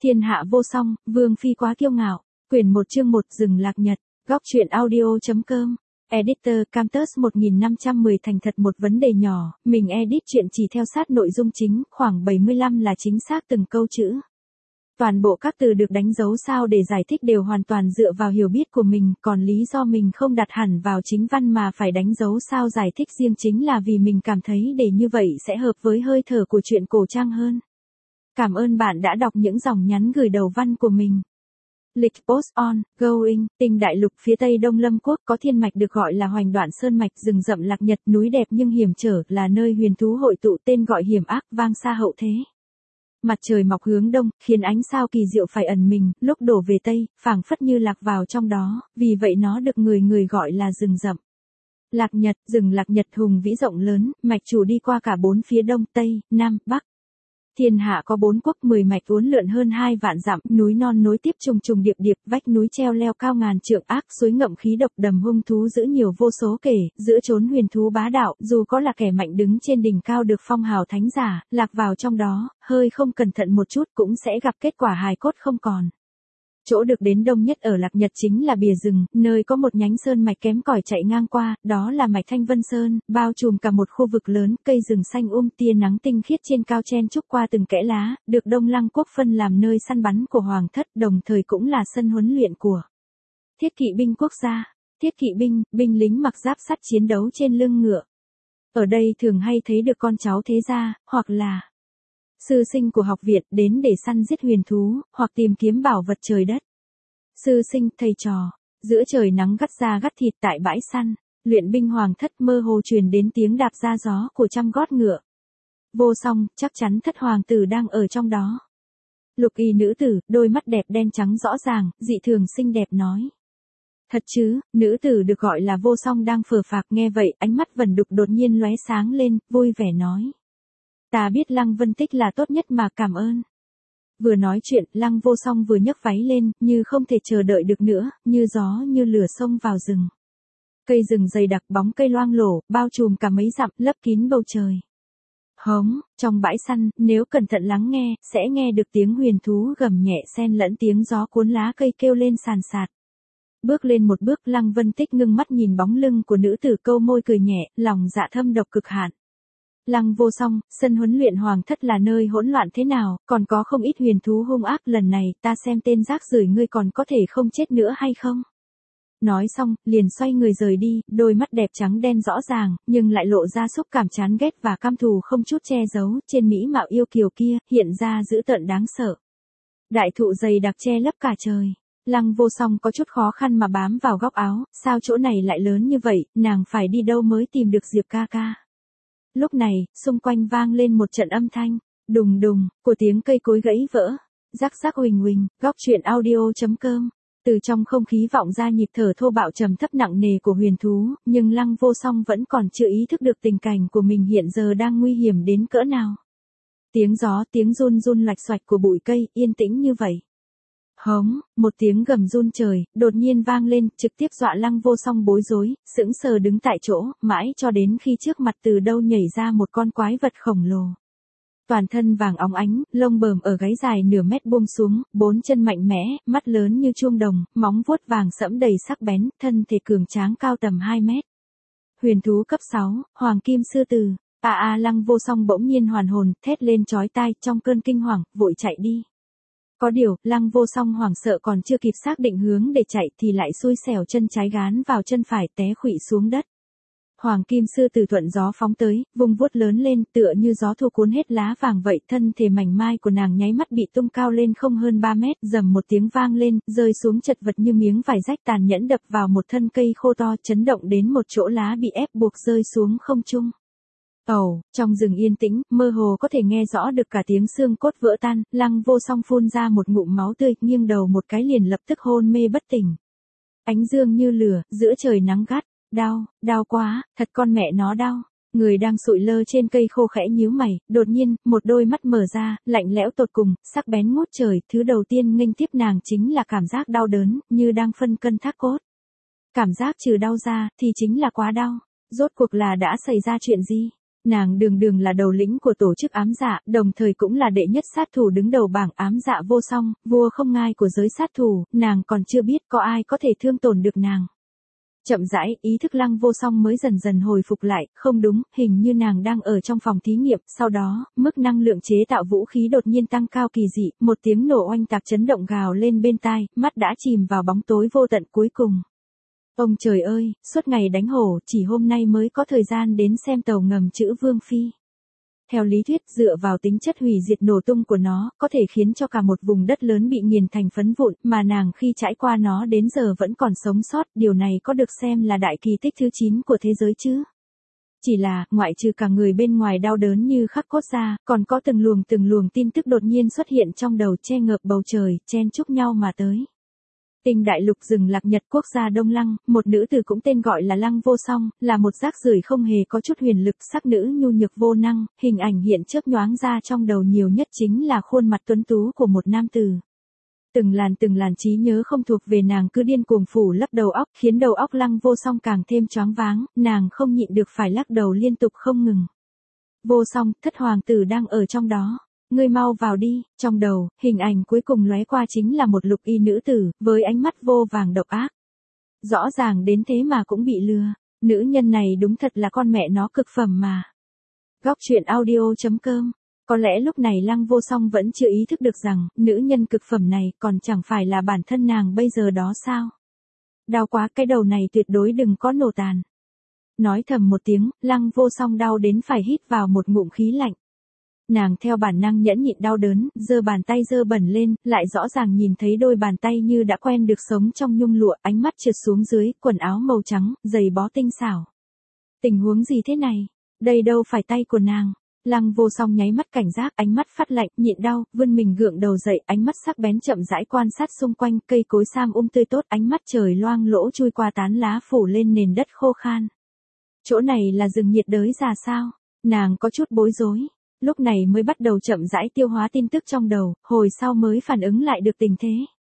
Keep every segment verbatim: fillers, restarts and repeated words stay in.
Thiên hạ vô song, vương phi quá kiêu ngạo. Quyển một chương một Rừng Lạc Nhật. Góc truyện audio.com. Editor Camtus một nghìn năm trăm mười thành thật một vấn đề nhỏ, mình edit chuyện chỉ theo sát nội dung chính, khoảng bảy mươi lăm là chính xác từng câu chữ. Toàn bộ các từ được đánh dấu sao để giải thích đều hoàn toàn dựa vào hiểu biết của mình, còn lý do mình không đặt hẳn vào chính văn mà phải đánh dấu sao giải thích riêng chính là vì mình cảm thấy để như vậy sẽ hợp với hơi thở của chuyện cổ trang hơn. Cảm ơn bạn đã đọc những dòng nhắn gửi đầu văn của mình. Lịch post on, going, Tinh đại lục phía tây Đông Lâm Quốc có thiên mạch được gọi là Hoành Đoạn Sơn Mạch, rừng rậm Lạc Nhật, núi đẹp nhưng hiểm trở, là nơi huyền thú hội tụ, tên gọi hiểm ác, vang xa hậu thế. Mặt trời mọc hướng đông, khiến ánh sao kỳ diệu phải ẩn mình, lúc đổ về tây, phảng phất như lạc vào trong đó, vì vậy nó được người người gọi là rừng rậm. Lạc Nhật, rừng Lạc Nhật hùng vĩ rộng lớn, mạch chủ đi qua cả bốn phía đông, tây, nam, bắc. Thiên hạ có bốn quốc, mười mạch uốn lượn hơn hai vạn dặm, núi non nối tiếp trùng trùng điệp điệp, vách núi treo leo cao ngàn trượng, ác suối ngậm khí độc, đầm hung thú dữ nhiều vô số kể, giữa chốn huyền thú bá đạo, dù có là kẻ mạnh đứng trên đỉnh cao được phong hào thánh giả, lạc vào trong đó, hơi không cẩn thận một chút cũng sẽ gặp kết quả hài cốt không còn. Chỗ được đến đông nhất ở Lạc Nhật chính là bìa rừng, nơi có một nhánh sơn mạch kém cỏi chạy ngang qua, đó là mạch Thanh Vân Sơn, bao trùm cả một khu vực lớn, cây rừng xanh um, tia nắng tinh khiết trên cao chen chúc qua từng kẽ lá, được Đông Lăng Quốc phân làm nơi săn bắn của hoàng thất, đồng thời cũng là sân huấn luyện của thiết kỵ binh quốc gia. Thiết kỵ binh, binh lính mặc giáp sắt chiến đấu trên lưng ngựa. Ở đây thường hay thấy được con cháu thế gia, hoặc là sư sinh của học viện đến để săn giết huyền thú, hoặc tìm kiếm bảo vật trời đất. Sư sinh, thầy trò, giữa trời nắng gắt da gắt thịt tại bãi săn, luyện binh hoàng thất mơ hồ truyền đến tiếng đạp ra gió của trăm gót ngựa. Vô song, chắc chắn thất hoàng tử đang ở trong đó. Lục y nữ tử, đôi mắt đẹp đen trắng rõ ràng, dị thường xinh đẹp nói. Thật chứ, nữ tử được gọi là vô song đang phờ phạc, nghe vậy, ánh mắt vẩn đục đột nhiên lóe sáng lên, vui vẻ nói. Ta biết Lăng Vân Tích là tốt nhất mà, cảm ơn. Vừa nói chuyện, Lăng Vô Song vừa nhấc váy lên, như không thể chờ đợi được nữa, như gió như lửa xông vào rừng. Cây rừng dày đặc, bóng cây loang lổ, bao trùm cả mấy dặm, lấp kín bầu trời. Hống, trong bãi săn, nếu cẩn thận lắng nghe, sẽ nghe được tiếng huyền thú gầm nhẹ xen lẫn tiếng gió cuốn lá cây kêu lên sàn sạt. Bước lên một bước, Lăng Vân Tích ngưng mắt nhìn bóng lưng của nữ tử, câu môi cười nhẹ, lòng dạ thâm độc cực hạn. Lăng Vô Song, sân huấn luyện hoàng thất là nơi hỗn loạn thế nào, còn có không ít huyền thú hung ác, lần này ta xem tên rác rưởi ngươi còn có thể không chết nữa hay không. Nói xong, liền xoay người rời đi, đôi mắt đẹp trắng đen rõ ràng, nhưng lại lộ ra xúc cảm chán ghét và căm thù không chút che giấu, trên mỹ mạo yêu kiều kia, hiện ra dữ tợn đáng sợ. Đại thụ dày đặc che lấp cả trời. Lăng Vô Song có chút khó khăn mà bám vào góc áo, sao chỗ này lại lớn như vậy, nàng phải đi đâu mới tìm được Diệp ca ca. Lúc này, xung quanh vang lên một trận âm thanh, đùng đùng, của tiếng cây cối gãy vỡ, rắc rắc huỳnh huỳnh, góc truyện audio.com. Từ trong không khí vọng ra nhịp thở thô bạo trầm thấp nặng nề của huyền thú, nhưng Lăng Vô Song vẫn còn chưa ý thức được tình cảnh của mình hiện giờ đang nguy hiểm đến cỡ nào. Tiếng gió, tiếng run run lạch xoạch của bụi cây, yên tĩnh như vậy. Hống, một tiếng gầm run trời, đột nhiên vang lên, trực tiếp dọa Lăng Vô Song bối rối, sững sờ đứng tại chỗ, mãi cho đến khi trước mặt từ đâu nhảy ra một con quái vật khổng lồ. Toàn thân vàng óng ánh, lông bờm ở gáy dài nửa mét buông xuống, bốn chân mạnh mẽ, mắt lớn như chuông đồng, móng vuốt vàng sẫm đầy sắc bén, thân thể cường tráng cao tầm hai mét. Huyền thú cấp sáu, Hoàng Kim Sư Tử. A a Lăng Vô Song bỗng nhiên hoàn hồn, thét lên chói tai, trong cơn kinh hoàng, vội chạy đi. Có điều, Lăng Vô Song hoảng sợ còn chưa kịp xác định hướng để chạy thì lại xui xẻo chân trái gán vào chân phải, té khuỵu xuống đất. Hoàng Kim Sư Tử thuận gió phóng tới, vung vuốt lớn lên, tựa như gió thu cuốn hết lá vàng vậy, thân thể mảnh mai của nàng nháy mắt bị tung cao lên không hơn ba mét, rầm một tiếng vang lên, rơi xuống chật vật như miếng vải rách, tàn nhẫn đập vào một thân cây khô to, chấn động đến một chỗ lá bị ép buộc rơi xuống không trung. Ồ, oh, trong rừng yên tĩnh, mơ hồ có thể nghe rõ được cả tiếng xương cốt vỡ tan, Lăng Vô Song phun ra một ngụm máu tươi, nghiêng đầu một cái liền lập tức hôn mê bất tỉnh. Ánh dương như lửa, giữa trời nắng gắt, đau, đau quá, thật con mẹ nó đau. Người đang sụi lơ trên cây khô khẽ nhíu mày, đột nhiên, một đôi mắt mở ra, lạnh lẽo tột cùng, sắc bén ngút trời, thứ đầu tiên nghênh tiếp nàng chính là cảm giác đau đớn, như đang phân cân thác cốt. Cảm giác trừ đau ra, thì chính là quá đau. Rốt cuộc là đã xảy ra chuyện gì? Nàng đường đường là đầu lĩnh của tổ chức ám dạ, đồng thời cũng là đệ nhất sát thủ đứng đầu bảng ám dạ vô song, vua không ngai của giới sát thủ, nàng còn chưa biết có ai có thể thương tổn được nàng. Chậm rãi, ý thức Lăng Vô Song mới dần dần hồi phục lại, không đúng, hình như nàng đang ở trong phòng thí nghiệm, sau đó, mức năng lượng chế tạo vũ khí đột nhiên tăng cao kỳ dị, một tiếng nổ oanh tạc chấn động gào lên bên tai, mắt đã chìm vào bóng tối vô tận cuối cùng. Ông trời ơi, suốt ngày đánh hổ, chỉ hôm nay mới có thời gian đến xem tàu ngầm chữ Vương Phi. Theo lý thuyết, dựa vào tính chất hủy diệt nổ tung của nó, có thể khiến cho cả một vùng đất lớn bị nghiền thành phấn vụn, mà nàng khi trải qua nó đến giờ vẫn còn sống sót, điều này có được xem là đại kỳ tích thứ chín của thế giới chứ. Chỉ là, ngoại trừ cả người bên ngoài đau đớn như khắc cốt ra, còn có từng luồng từng luồng tin tức đột nhiên xuất hiện trong đầu che ngợp bầu trời, chen chúc nhau mà tới. Tinh đại lục rừng lạc nhật quốc gia Đông Lăng, một nữ tử cũng tên gọi là Lăng Vô Song, là một rác rưởi không hề có chút huyền lực, sắc nữ nhu nhược vô năng, hình ảnh hiện chớp nhoáng ra trong đầu nhiều nhất chính là khuôn mặt tuấn tú của một nam tử. Từng làn từng làn trí nhớ không thuộc về nàng cứ điên cuồng phủ lấp đầu óc, khiến đầu óc Lăng Vô Song càng thêm choáng váng, nàng không nhịn được phải lắc đầu liên tục không ngừng. Vô Song, thất hoàng tử đang ở trong đó. Ngươi mau vào đi, trong đầu, hình ảnh cuối cùng lóe qua chính là một lục y nữ tử, với ánh mắt vô vàng độc ác. Rõ ràng đến thế mà cũng bị lừa, nữ nhân này đúng thật là con mẹ nó cực phẩm mà. Góc truyện audio chấm com. Có lẽ lúc này Lăng Vô Song vẫn chưa ý thức được rằng, nữ nhân cực phẩm này còn chẳng phải là bản thân nàng bây giờ đó sao. Đau quá, cái đầu này tuyệt đối đừng có nổ tàn. Nói thầm một tiếng, Lăng Vô Song đau đến phải hít vào một ngụm khí lạnh. Nàng theo bản năng nhẫn nhịn đau đớn, giơ bàn tay dơ bẩn lên, lại rõ ràng nhìn thấy đôi bàn tay như đã quen được sống trong nhung lụa, ánh mắt trượt xuống dưới, quần áo màu trắng, giày bó tinh xảo. Tình huống gì thế này? Đây đâu phải tay của nàng. Lăng Vô Song nháy mắt cảnh giác, ánh mắt phát lạnh, nhịn đau, vươn mình gượng đầu dậy, ánh mắt sắc bén chậm rãi quan sát xung quanh, cây cối sam um tươi tốt, ánh mắt trời loang lỗ chui qua tán lá phủ lên nền đất khô khan. Chỗ này là rừng nhiệt đới già sao? Nàng có chút bối rối. Lúc này mới bắt đầu chậm rãi tiêu hóa tin tức trong đầu, hồi sau mới phản ứng lại được tình thế.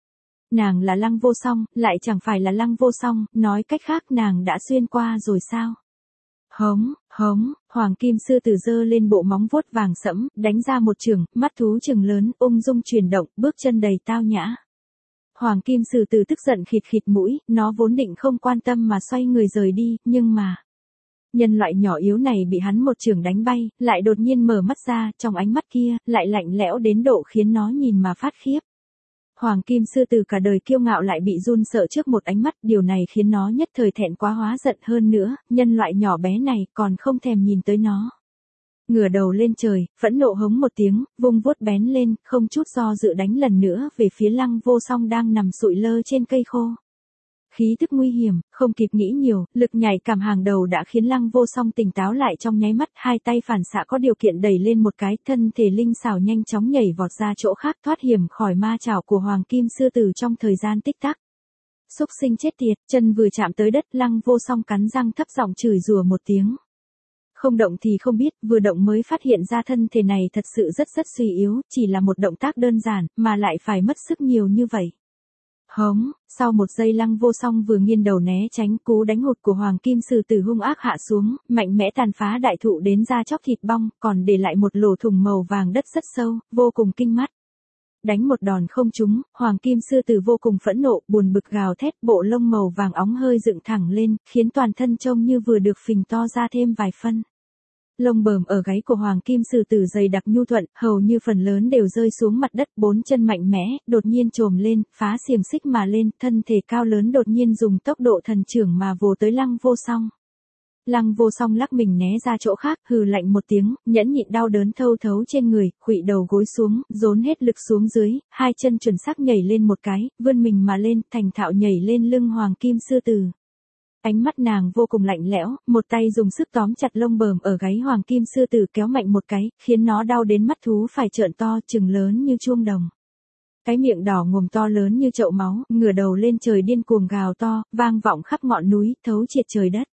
Nàng là Lăng Vô Song, lại chẳng phải là Lăng Vô Song, nói cách khác nàng đã xuyên qua rồi sao? Hống, hống, Hoàng Kim Sư Tử giơ lên bộ móng vuốt vàng sẫm, đánh ra một chưởng, mắt thú chừng lớn, ung dung chuyển động, bước chân đầy tao nhã. Hoàng Kim Sư Tử tức giận khịt khịt mũi, nó vốn định không quan tâm mà xoay người rời đi, nhưng mà... Nhân loại nhỏ yếu này bị hắn một chưởng đánh bay, lại đột nhiên mở mắt ra, trong ánh mắt kia, lại lạnh lẽo đến độ khiến nó nhìn mà phát khiếp. Hoàng Kim Sư Tử cả đời kiêu ngạo lại bị run sợ trước một ánh mắt, điều này khiến nó nhất thời thẹn quá hóa giận hơn nữa, nhân loại nhỏ bé này còn không thèm nhìn tới nó. Ngửa đầu lên trời, phẫn nộ hống một tiếng, vung vuốt bén lên, không chút do dự đánh lần nữa về phía Lăng Vô Song đang nằm sụi lơ trên cây khô. Khí tức nguy hiểm, không kịp nghĩ nhiều, lực nhảy cảm hàng đầu đã khiến Lăng Vô Song tỉnh táo lại trong nháy mắt, hai tay phản xạ có điều kiện đẩy lên một cái, thân thể linh xảo nhanh chóng nhảy vọt ra chỗ khác, thoát hiểm khỏi ma chảo của Hoàng Kim Sư Tử trong thời gian tích tắc. Xúc sinh chết tiệt, chân vừa chạm tới đất, Lăng Vô Song cắn răng thấp giọng chửi rủa một tiếng. Không động thì không biết, vừa động mới phát hiện ra thân thể này thật sự rất rất suy yếu, chỉ là một động tác đơn giản, mà lại phải mất sức nhiều như vậy. Hống, sau một giây Lăng Vô Song vừa nghiêng đầu né tránh, cú đánh hụt của Hoàng Kim Sư Tử hung ác hạ xuống, mạnh mẽ tàn phá đại thụ đến da chóc thịt bong, còn để lại một lỗ thủng màu vàng đất rất sâu, vô cùng kinh mắt. Đánh một đòn không trúng, Hoàng Kim Sư Tử vô cùng phẫn nộ, buồn bực gào thét, bộ lông màu vàng óng hơi dựng thẳng lên, khiến toàn thân trông như vừa được phình to ra thêm vài phân. Lông bờm ở gáy của Hoàng Kim Sư Tử dày đặc nhu thuận, hầu như phần lớn đều rơi xuống mặt đất, bốn chân mạnh mẽ, đột nhiên trồm lên, phá xiềng xích mà lên, thân thể cao lớn đột nhiên dùng tốc độ thần trưởng mà vồ tới Lăng Vô Song. Lăng Vô Song lắc mình né ra chỗ khác, hừ lạnh một tiếng, nhẫn nhịn đau đớn thâu thấu trên người, khuỵu đầu gối xuống, dồn hết lực xuống dưới, hai chân chuẩn xác nhảy lên một cái, vươn mình mà lên, thành thạo nhảy lên lưng Hoàng Kim Sư Tử. Ánh mắt nàng vô cùng lạnh lẽo, một tay dùng sức tóm chặt lông bờm ở gáy Hoàng Kim Sư Tử kéo mạnh một cái, khiến nó đau đến mắt thú phải trợn to, trừng lớn như chuông đồng. Cái miệng đỏ ngồm to lớn như chậu máu, ngửa đầu lên trời điên cuồng gào to, vang vọng khắp ngọn núi, thấu triệt trời đất.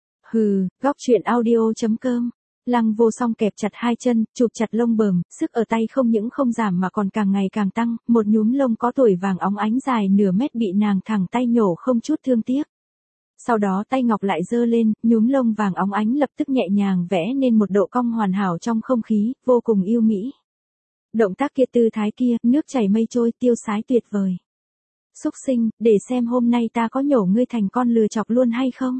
Hừ, góc truyện audio chấm com. Lăng Vô Song kẹp chặt hai chân, chụp chặt lông bờm, sức ở tay không những không giảm mà còn càng ngày càng tăng, một nhúm lông có tuổi vàng óng ánh dài nửa mét bị nàng thẳng tay nhổ không chút thương tiếc. Sau đó tay ngọc lại giơ lên, nhúm lông vàng óng ánh lập tức nhẹ nhàng vẽ nên một độ cong hoàn hảo trong không khí, vô cùng yêu mỹ. Động tác kia tư thái kia, nước chảy mây trôi tiêu sái tuyệt vời. Xúc sinh, để xem hôm nay ta có nhổ ngươi thành con lừa chọc luôn hay không?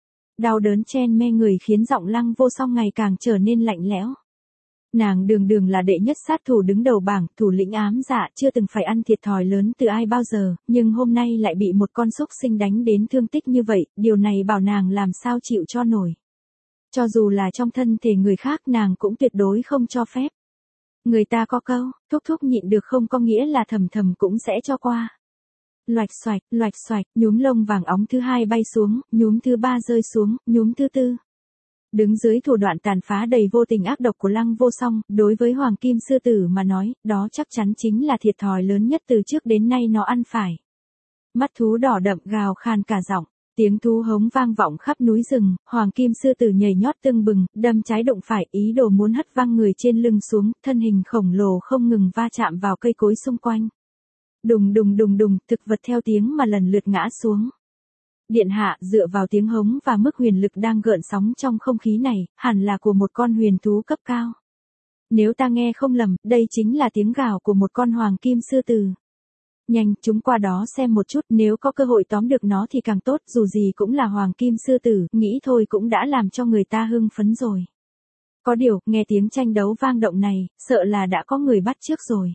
Đau đớn chen me người khiến giọng Lăng Vô Song ngày càng trở nên lạnh lẽo. Nàng đường đường là đệ nhất sát thủ đứng đầu bảng, thủ lĩnh ám dạ, chưa từng phải ăn thiệt thòi lớn từ ai bao giờ, nhưng hôm nay lại bị một con xúc sinh đánh đến thương tích như vậy, điều này bảo nàng làm sao chịu cho nổi. Cho dù là trong thân thể người khác nàng cũng tuyệt đối không cho phép. Người ta có câu, thúc thúc nhịn được không có nghĩa là thầm thầm cũng sẽ cho qua. Loạch xoạch, loạch xoạch, nhúm lông vàng óng thứ hai bay xuống, nhúm thứ ba rơi xuống, nhúm thứ tư. Đứng dưới thủ đoạn tàn phá đầy vô tình ác độc của Lăng Vô Song, đối với Hoàng Kim Sư Tử mà nói, đó chắc chắn chính là thiệt thòi lớn nhất từ trước đến nay nó ăn phải. Mắt thú đỏ đậm gào khan cả giọng, tiếng thú hống vang vọng khắp núi rừng, Hoàng Kim Sư Tử nhảy nhót tưng bừng, đâm trái đụng phải, ý đồ muốn hất văng người trên lưng xuống, thân hình khổng lồ không ngừng va chạm vào cây cối xung quanh. Đùng đùng đùng đùng, thực vật theo tiếng mà lần lượt ngã xuống. Điện hạ, dựa vào tiếng hống và mức huyền lực đang gợn sóng trong không khí này, hẳn là của một con huyền thú cấp cao. Nếu ta nghe không lầm, đây chính là tiếng gào của một con hoàng kim sư tử. Nhanh, chúng qua đó xem một chút, nếu có cơ hội tóm được nó thì càng tốt, dù gì cũng là hoàng kim sư tử, nghĩ thôi cũng đã làm cho người ta hưng phấn rồi. Có điều, nghe tiếng tranh đấu vang động này, sợ là đã có người bắt trước rồi.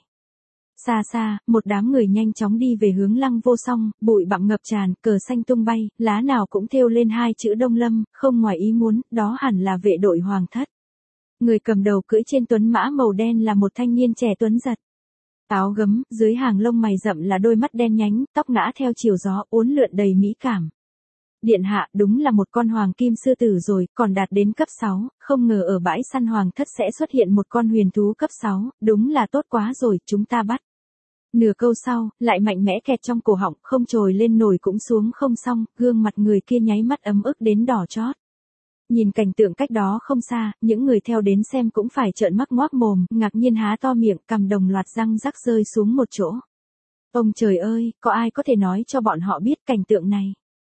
Xa xa, một đám người nhanh chóng đi về hướng Lăng Vô Song, bụi bặm ngập tràn, cờ xanh tung bay, lá nào cũng thêu lên hai chữ Đông Lâm, không ngoài ý muốn, đó hẳn là vệ đội hoàng thất. Người cầm đầu cưỡi trên tuấn mã màu đen là một thanh niên trẻ tuấn giật. Áo gấm, dưới hàng lông mày rậm là đôi mắt đen nhánh, tóc ngã theo chiều gió, uốn lượn đầy mỹ cảm. Điện hạ, đúng là một con hoàng kim sư tử rồi, còn đạt đến cấp sáu, không ngờ ở bãi săn hoàng thất sẽ xuất hiện một con huyền thú cấp sáu, đúng là tốt quá rồi, chúng ta bắt. Nửa câu sau, lại mạnh mẽ kẹt trong cổ họng, không trồi lên nổi cũng xuống không xong, gương mặt người kia nháy mắt ấm ức đến đỏ chót. Nhìn cảnh tượng cách đó không xa, những người theo đến xem cũng phải trợn mắt ngoác mồm, ngạc nhiên há to miệng, cằm đồng loạt răng rắc rơi xuống một chỗ. Ông trời ơi, có ai có thể nói cho bọn họ biết cảnh tượng này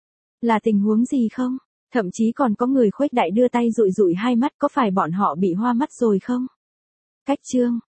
là tình huống gì không? Thậm chí còn có người khuếch đại đưa tay dụi dụi hai mắt, có phải bọn họ bị hoa mắt rồi không? Cách chương